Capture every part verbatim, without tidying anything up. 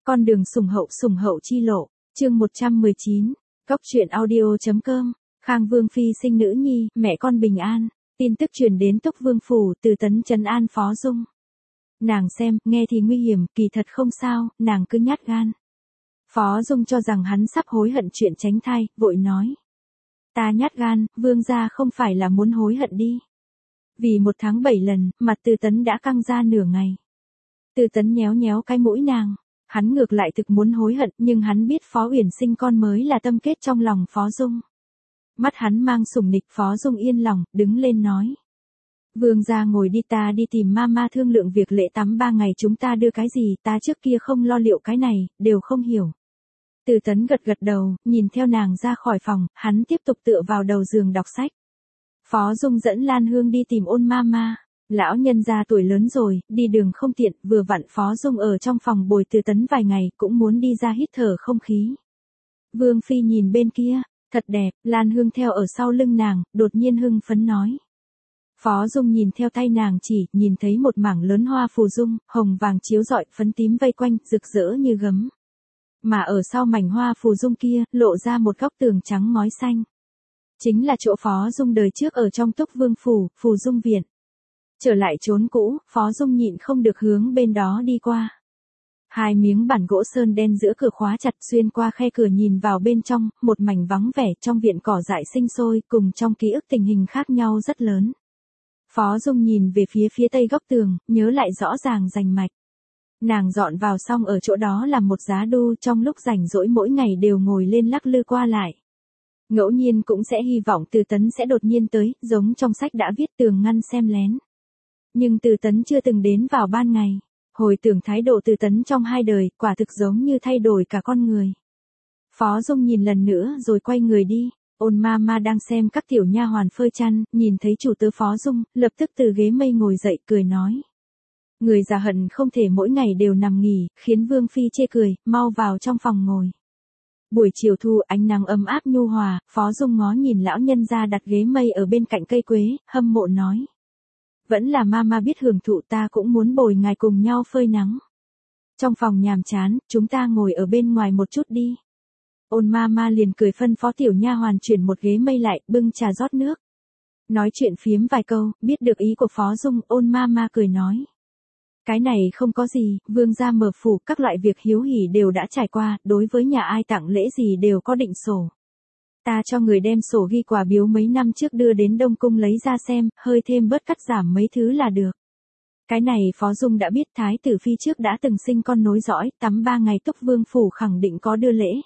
Con đường sủng hậu sủng hậu chi lộ, chương một trăm mười chín, Cốc truyện audio.com, Khang Vương phi sinh nữ nhi, mẹ con bình an, tin tức truyền đến Túc Vương phủ, Từ Tấn trấn an Phó Dung. Nàng xem, nghe thì nguy hiểm, kỳ thật không sao, nàng cứ nhát gan. Phó Dung cho rằng hắn sắp hối hận chuyện tránh thai, vội nói. Ta nhát gan, vương gia không phải là muốn hối hận đi. Vì một tháng bảy lần, mặt Từ Tấn đã căng ra nửa ngày. Từ Tấn nhéo nhéo cái mũi nàng. Hắn ngược lại thực muốn hối hận, nhưng hắn biết Phó Uyển sinh con mới là tâm kết trong lòng Phó Dung. Mắt hắn mang sủng nịch, Phó Dung yên lòng, đứng lên nói. Vương gia ngồi đi, ta đi tìm mama thương lượng việc lễ tắm ba ngày chúng ta đưa cái gì, ta trước kia không lo liệu cái này, đều không hiểu. Từ Tấn gật gật đầu, nhìn theo nàng ra khỏi phòng, hắn tiếp tục tựa vào đầu giường đọc sách. Phó Dung dẫn Lan Hương đi tìm ôn mama. Lão nhân gia tuổi lớn rồi, đi đường không tiện, vừa vặn Phó Dung ở trong phòng bồi Từ Tấn vài ngày, cũng muốn đi ra hít thở không khí. Vương phi nhìn bên kia, thật đẹp, Lan Hương theo ở sau lưng nàng, đột nhiên hưng phấn nói. Phó Dung nhìn theo tay nàng chỉ, nhìn thấy một mảng lớn hoa phù dung, hồng vàng chiếu rọi, phấn tím vây quanh, rực rỡ như gấm. Mà ở sau mảnh hoa phù dung kia, lộ ra một góc tường trắng ngói xanh. Chính là chỗ Phó Dung đời trước ở trong Túc Vương phủ, Phù Dung viện. Trở lại chốn cũ, Phó Dung nhịn không được hướng bên đó đi qua. Hai miếng bản gỗ sơn đen giữa cửa khóa chặt, xuyên qua khe cửa nhìn vào bên trong, một mảnh vắng vẻ, trong viện cỏ dại sinh sôi, cùng trong ký ức tình hình khác nhau rất lớn. Phó Dung nhìn về phía phía tây góc tường, nhớ lại rõ ràng rành mạch. Nàng dọn vào xong ở chỗ đó là một giá đu, trong lúc rảnh rỗi mỗi ngày đều ngồi lên lắc lư qua lại. Ngẫu nhiên cũng sẽ hy vọng Từ Tấn sẽ đột nhiên tới, giống trong sách đã viết tường ngăn xem lén. Nhưng Từ Tấn chưa từng đến vào ban ngày. Hồi tưởng thái độ Từ Tấn trong hai đời, quả thực giống như thay đổi cả con người. Phó Dung nhìn lần nữa rồi quay người đi. Ôn mama đang xem các tiểu nha hoàn phơi chăn, nhìn thấy chủ tớ Phó Dung, lập tức từ ghế mây ngồi dậy cười nói. Người già hận không thể mỗi ngày đều nằm nghỉ, khiến Vương phi chê cười, mau vào trong phòng ngồi. Buổi chiều thu ánh nắng ấm áp nhu hòa, Phó Dung ngó nhìn lão nhân gia đặt ghế mây ở bên cạnh cây quế, hâm mộ nói. Vẫn là mama biết hưởng thụ, ta cũng muốn bồi ngài cùng nhau phơi nắng. Trong phòng nhàm chán, chúng ta ngồi ở bên ngoài một chút đi. Ôn mama liền cười phân phó tiểu nha hoàn chuyển một ghế mây lại, bưng trà rót nước. Nói chuyện phiếm vài câu, biết được ý của Phó Dung, ôn mama cười nói. Cái này không có gì, vương gia mở phủ, các loại việc hiếu hỉ đều đã trải qua, đối với nhà ai tặng lễ gì đều có định sổ. Ta cho người đem sổ ghi quà biếu mấy năm trước đưa đến Đông Cung lấy ra xem, hơi thêm bớt cắt giảm mấy thứ là được. Cái này Phó Dung đã biết thái tử phi trước đã từng sinh con nối dõi, tắm ba ngày Túc Vương phủ khẳng định có đưa lễ.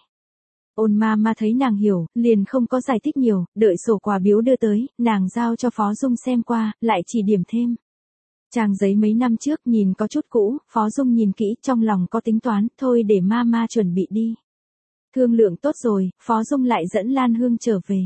Ôn mama thấy nàng hiểu, liền không có giải thích nhiều, đợi sổ quà biếu đưa tới, nàng giao cho Phó Dung xem qua, lại chỉ điểm thêm. Trang giấy mấy năm trước nhìn có chút cũ, Phó Dung nhìn kỹ, trong lòng có tính toán, thôi để mama chuẩn bị đi. Thương lượng tốt rồi, Phó Dung lại dẫn Lan Hương trở về.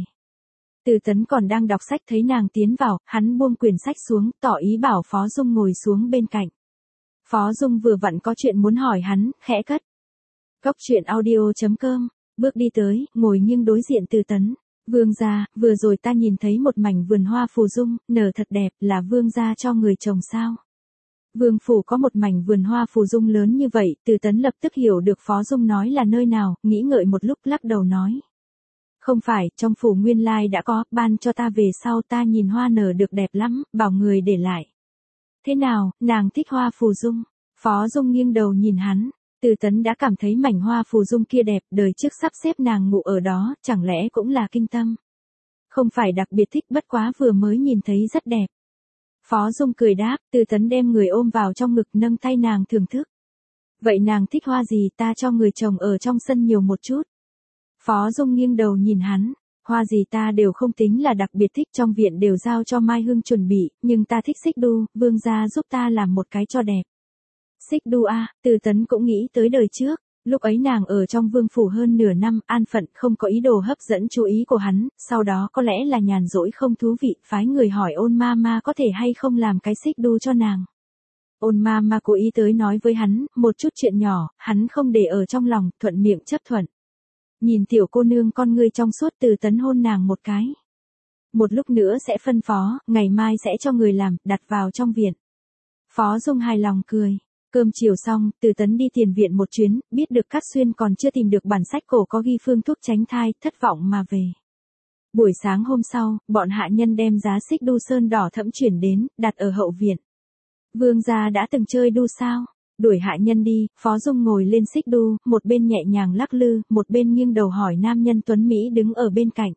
Từ Tấn còn đang đọc sách thấy nàng tiến vào, hắn buông quyển sách xuống, tỏ ý bảo Phó Dung ngồi xuống bên cạnh. Phó Dung vừa vặn có chuyện muốn hỏi hắn, khẽ cất. Cốc truyện audio.com, bước đi tới, ngồi nghiêng đối diện Từ Tấn. Vương gia, vừa rồi ta nhìn thấy một mảnh vườn hoa phù dung, nở thật đẹp, là vương gia cho người trồng sao? Vương phủ có một mảnh vườn hoa phù dung lớn như vậy, Từ Tấn lập tức hiểu được Phó Dung nói là nơi nào, nghĩ ngợi một lúc lắc đầu nói. Không phải, trong phủ nguyên lai đã có, ban cho ta về sau ta nhìn hoa nở được đẹp lắm, bảo người để lại. Thế nào, nàng thích hoa phù dung? Phó Dung nghiêng đầu nhìn hắn. Từ Tấn đã cảm thấy mảnh hoa phù dung kia đẹp, đời trước sắp xếp nàng ngủ ở đó, chẳng lẽ cũng là kinh tâm. Không phải đặc biệt thích, bất quá vừa mới nhìn thấy rất đẹp. Phó Dung cười đáp, Từ Tấn đem người ôm vào trong ngực, nâng tay nàng thưởng thức. Vậy nàng thích hoa gì, ta cho người trồng ở trong sân nhiều một chút. Phó Dung nghiêng đầu nhìn hắn, hoa gì ta đều không tính là đặc biệt thích, trong viện đều giao cho Mai Hương chuẩn bị, nhưng ta thích xích đu, vương gia giúp ta làm một cái cho đẹp. Xích đu a, Từ Tấn cũng nghĩ tới đời trước, lúc ấy nàng ở trong vương phủ hơn nửa năm, an phận, không có ý đồ hấp dẫn chú ý của hắn, sau đó có lẽ là nhàn rỗi không thú vị, phái người hỏi ôn mama có thể hay không làm cái xích đu cho nàng. Ôn mama cố ý tới nói với hắn, một chút chuyện nhỏ, hắn không để ở trong lòng, thuận miệng chấp thuận. Nhìn tiểu cô nương con ngươi trong suốt, Từ Tấn hôn nàng một cái. Một lúc nữa sẽ phân phó, ngày mai sẽ cho người làm, đặt vào trong viện. Phó Dung hài lòng cười. Cơm chiều xong, Từ Tấn đi tiền viện một chuyến, biết được Cát Xuyên còn chưa tìm được bản sách cổ có ghi phương thuốc tránh thai, thất vọng mà về. Buổi sáng hôm sau, bọn hạ nhân đem giá xích đu sơn đỏ thẫm chuyển đến, đặt ở hậu viện. Vương gia đã từng chơi đu sao? Đuổi hạ nhân đi, Phó Dung ngồi lên xích đu, một bên nhẹ nhàng lắc lư, một bên nghiêng đầu hỏi nam nhân tuấn Mỹ đứng ở bên cạnh.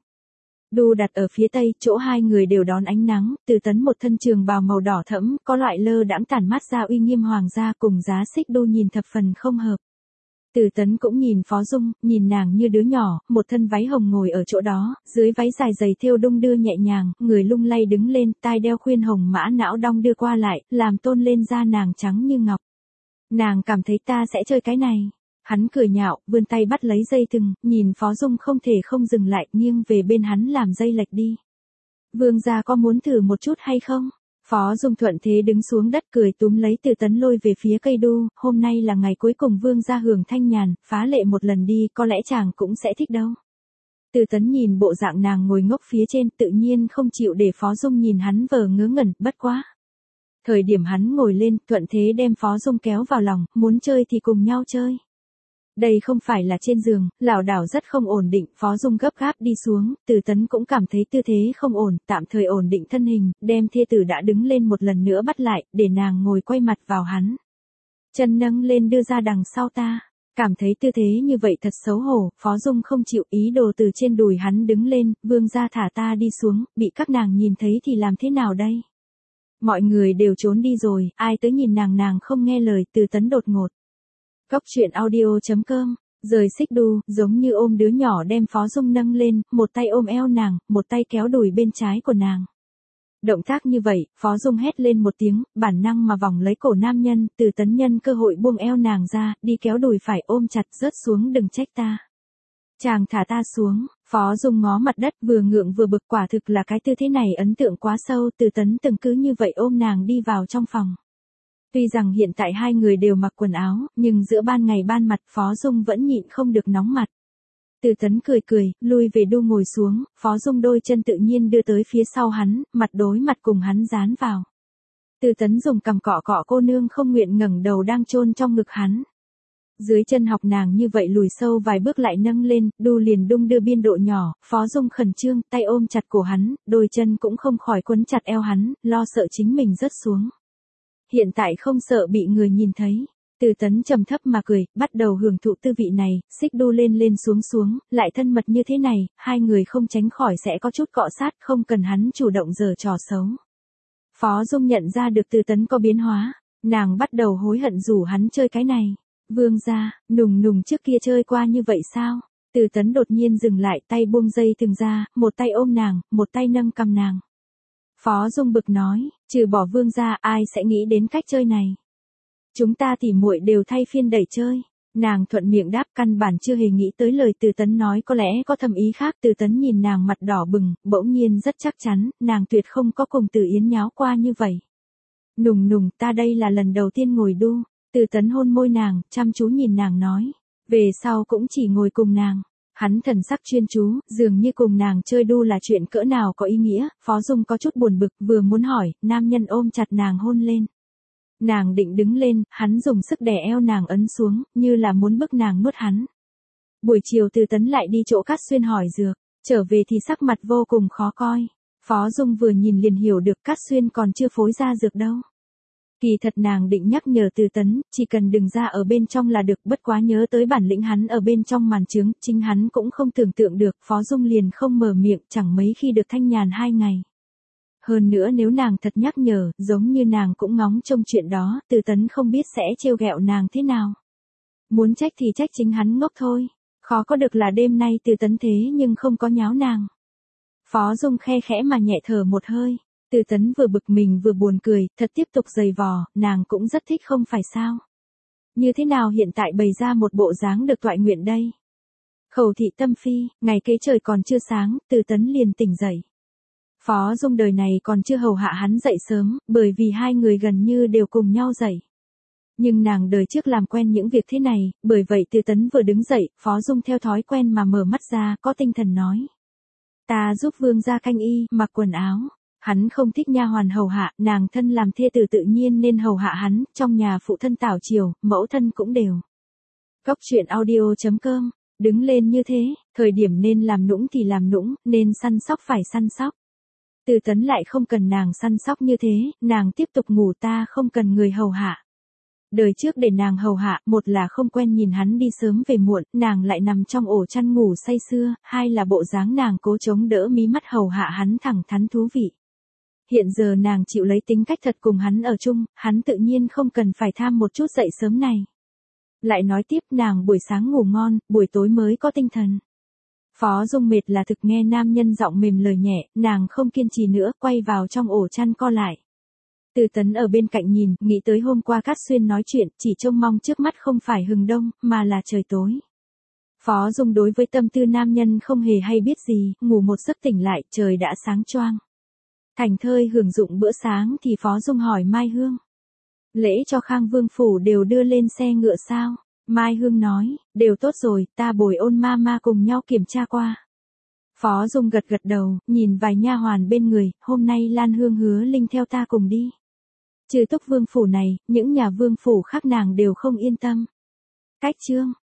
Đu đặt ở phía tây, chỗ hai người đều đón ánh nắng, Từ Tấn một thân trường bào màu đỏ thẫm, có loại lơ đãng tản mát ra uy nghiêm hoàng gia cùng giá xích đu nhìn thập phần không hợp. Từ Tấn cũng nhìn Phó Dung, nhìn nàng như đứa nhỏ, một thân váy hồng ngồi ở chỗ đó, dưới váy dài dày thêu đung đưa nhẹ nhàng, người lung lay đứng lên, tai đeo khuyên hồng mã não đong đưa qua lại, làm tôn lên da nàng trắng như ngọc. Nàng cảm thấy ta sẽ chơi cái này. Hắn cười nhạo, vươn tay bắt lấy dây thừng, nhìn Phó Dung không thể không dừng lại, nghiêng về bên hắn làm dây lệch đi. Vương gia có muốn thử một chút hay không? Phó Dung thuận thế đứng xuống đất cười túm lấy Từ Tấn lôi về phía cây đu, hôm nay là ngày cuối cùng vương gia hưởng thanh nhàn, phá lệ một lần đi, có lẽ chàng cũng sẽ thích đâu. Từ Tấn nhìn bộ dạng nàng ngồi ngốc phía trên, tự nhiên không chịu để Phó Dung nhìn hắn vờ ngớ ngẩn, bất quá. Thời điểm hắn ngồi lên, thuận thế đem Phó Dung kéo vào lòng, muốn chơi thì cùng nhau chơi. Đây không phải là trên giường, lảo đảo rất không ổn định, Phó Dung gấp gáp đi xuống, Từ Tấn cũng cảm thấy tư thế không ổn, tạm thời ổn định thân hình, đem thê tử đã đứng lên một lần nữa bắt lại, để nàng ngồi quay mặt vào hắn. Chân nâng lên đưa ra đằng sau ta, cảm thấy tư thế như vậy thật xấu hổ, Phó Dung không chịu ý đồ từ trên đùi hắn đứng lên, vương gia thả ta đi xuống, bị các nàng nhìn thấy thì làm thế nào đây? Mọi người đều trốn đi rồi, ai tới nhìn nàng nàng không nghe lời, Từ Tấn đột ngột. Cóc truyện audio chấm com, rời xích đu, giống như ôm đứa nhỏ đem Phó Dung nâng lên, một tay ôm eo nàng, một tay kéo đùi bên trái của nàng. Động tác như vậy, Phó Dung hét lên một tiếng, bản năng mà vòng lấy cổ nam nhân, Từ Tấn nhân cơ hội buông eo nàng ra, đi kéo đùi phải ôm chặt rớt xuống đừng trách ta. Chàng thả ta xuống, Phó Dung ngó mặt đất vừa ngượng vừa bực quả thực là cái tư thế này ấn tượng quá sâu, Từ Tấn từng cứ như vậy ôm nàng đi vào trong phòng. Tuy rằng hiện tại hai người đều mặc quần áo, nhưng giữa ban ngày ban mặt Phó Dung vẫn nhịn không được nóng mặt. Từ Tấn cười cười, lui về đu ngồi xuống, Phó Dung đôi chân tự nhiên đưa tới phía sau hắn, mặt đối mặt cùng hắn dán vào. Từ Tấn dùng cằm cọ cọ cô nương không nguyện ngẩng đầu đang chôn trong ngực hắn. Dưới chân học nàng như vậy lùi sâu vài bước lại nâng lên, đu liền đung đưa biên độ nhỏ, Phó Dung khẩn trương, tay ôm chặt cổ hắn, đôi chân cũng không khỏi quấn chặt eo hắn, lo sợ chính mình rớt xuống. Hiện tại không sợ bị người nhìn thấy. Từ Tấn trầm thấp mà cười, bắt đầu hưởng thụ tư vị này, xích đu lên lên xuống xuống, lại thân mật như thế này, hai người không tránh khỏi sẽ có chút cọ sát, không cần hắn chủ động giở trò xấu. Phó Dung nhận ra được Từ Tấn có biến hóa, nàng bắt đầu hối hận rủ hắn chơi cái này. Vương gia, nùng nùng trước kia chơi qua như vậy sao? Từ Tấn đột nhiên dừng lại, tay buông dây thừng ra, một tay ôm nàng, một tay nâng cằm nàng. Phó Dung bực nói, trừ bỏ vương gia ai sẽ nghĩ đến cách chơi này. Chúng ta tỉ muội đều thay phiên đẩy chơi. Nàng thuận miệng đáp, căn bản chưa hề nghĩ tới lời Từ Tấn nói có lẽ có thầm ý khác. Từ Tấn nhìn nàng mặt đỏ bừng, bỗng nhiên rất chắc chắn, nàng tuyệt không có cùng Từ Yến nháo qua như vậy. Nùng nùng, ta đây là lần đầu tiên ngồi đu. Từ Tấn hôn môi nàng, chăm chú nhìn nàng nói. Về sau cũng chỉ ngồi cùng nàng. Hắn thần sắc chuyên chú, dường như cùng nàng chơi đu là chuyện cỡ nào có ý nghĩa. Phó Dung có chút buồn bực, vừa muốn hỏi, nam nhân ôm chặt nàng hôn lên. Nàng định đứng lên, hắn dùng sức đè eo nàng ấn xuống, như là muốn bức nàng nuốt hắn. Buổi chiều Từ Tấn lại đi chỗ Cát Xuyên hỏi dược, trở về thì sắc mặt vô cùng khó coi. Phó Dung vừa nhìn liền hiểu được Cát Xuyên còn chưa phối ra dược đâu. Kỳ thật nàng định nhắc nhở Từ Tấn, chỉ cần đừng ra ở bên trong là được, bất quá nhớ tới bản lĩnh hắn ở bên trong màn trướng, chính hắn cũng không tưởng tượng được, Phó Dung liền không mở miệng, chẳng mấy khi được thanh nhàn hai ngày. Hơn nữa nếu nàng thật nhắc nhở, giống như nàng cũng ngóng trông chuyện đó, Từ Tấn không biết sẽ trêu ghẹo nàng thế nào. Muốn trách thì trách chính hắn ngốc thôi, khó có được là đêm nay Từ Tấn thế nhưng không có nháo nàng. Phó Dung khe khẽ mà nhẹ thở một hơi. Từ Tấn vừa bực mình vừa buồn cười, thật tiếp tục giày vò, nàng cũng rất thích không phải sao. Như thế nào hiện tại bày ra một bộ dáng được toại nguyện đây? Khẩu thị tâm phi, ngày kế trời còn chưa sáng, Từ Tấn liền tỉnh dậy. Phó Dung đời này còn chưa hầu hạ hắn dậy sớm, bởi vì hai người gần như đều cùng nhau dậy. Nhưng nàng đời trước làm quen những việc thế này, bởi vậy Từ Tấn vừa đứng dậy, Phó Dung theo thói quen mà mở mắt ra, có tinh thần nói. Ta giúp vương gia canh y, mặc quần áo. Hắn không thích nha hoàn hầu hạ, nàng thân làm thê tử tự nhiên nên hầu hạ hắn, trong nhà phụ thân tảo chiều, mẫu thân cũng đều. Cốc truyện audio.com, đứng lên như thế, thời điểm nên làm nũng thì làm nũng, nên săn sóc phải săn sóc. Từ Tấn lại không cần nàng săn sóc như thế, nàng tiếp tục ngủ, ta không cần người hầu hạ. Đời trước để nàng hầu hạ, một là không quen nhìn hắn đi sớm về muộn, nàng lại nằm trong ổ chăn ngủ say sưa, hai là bộ dáng nàng cố chống đỡ mí mắt hầu hạ hắn thẳng thắn thú vị. Hiện giờ nàng chịu lấy tính cách thật cùng hắn ở chung, hắn tự nhiên không cần phải tham một chút dậy sớm này. Lại nói tiếp, nàng buổi sáng ngủ ngon, buổi tối mới có tinh thần. Phó Dung mệt là thực, nghe nam nhân giọng mềm lời nhẹ, nàng không kiên trì nữa, quay vào trong ổ chăn co lại. Từ Tấn ở bên cạnh nhìn, nghĩ tới hôm qua Cát Xuyên nói chuyện, chỉ trông mong trước mắt không phải hừng đông, mà là trời tối. Phó Dung đối với tâm tư nam nhân không hề hay biết gì, ngủ một giấc tỉnh lại, trời đã sáng choang. Thành thơi hưởng dụng bữa sáng thì Phó Dung hỏi Mai Hương. Lễ cho Khang Vương phủ đều đưa lên xe ngựa sao? Mai Hương nói, đều tốt rồi, ta bồi Ôn ma ma cùng nhau kiểm tra qua. Phó Dung gật gật đầu, nhìn vài nha hoàn bên người, hôm nay Lan Hương hứa Linh theo ta cùng đi. Trừ Túc Vương phủ này, những nhà vương phủ khác nàng đều không yên tâm. Cách chương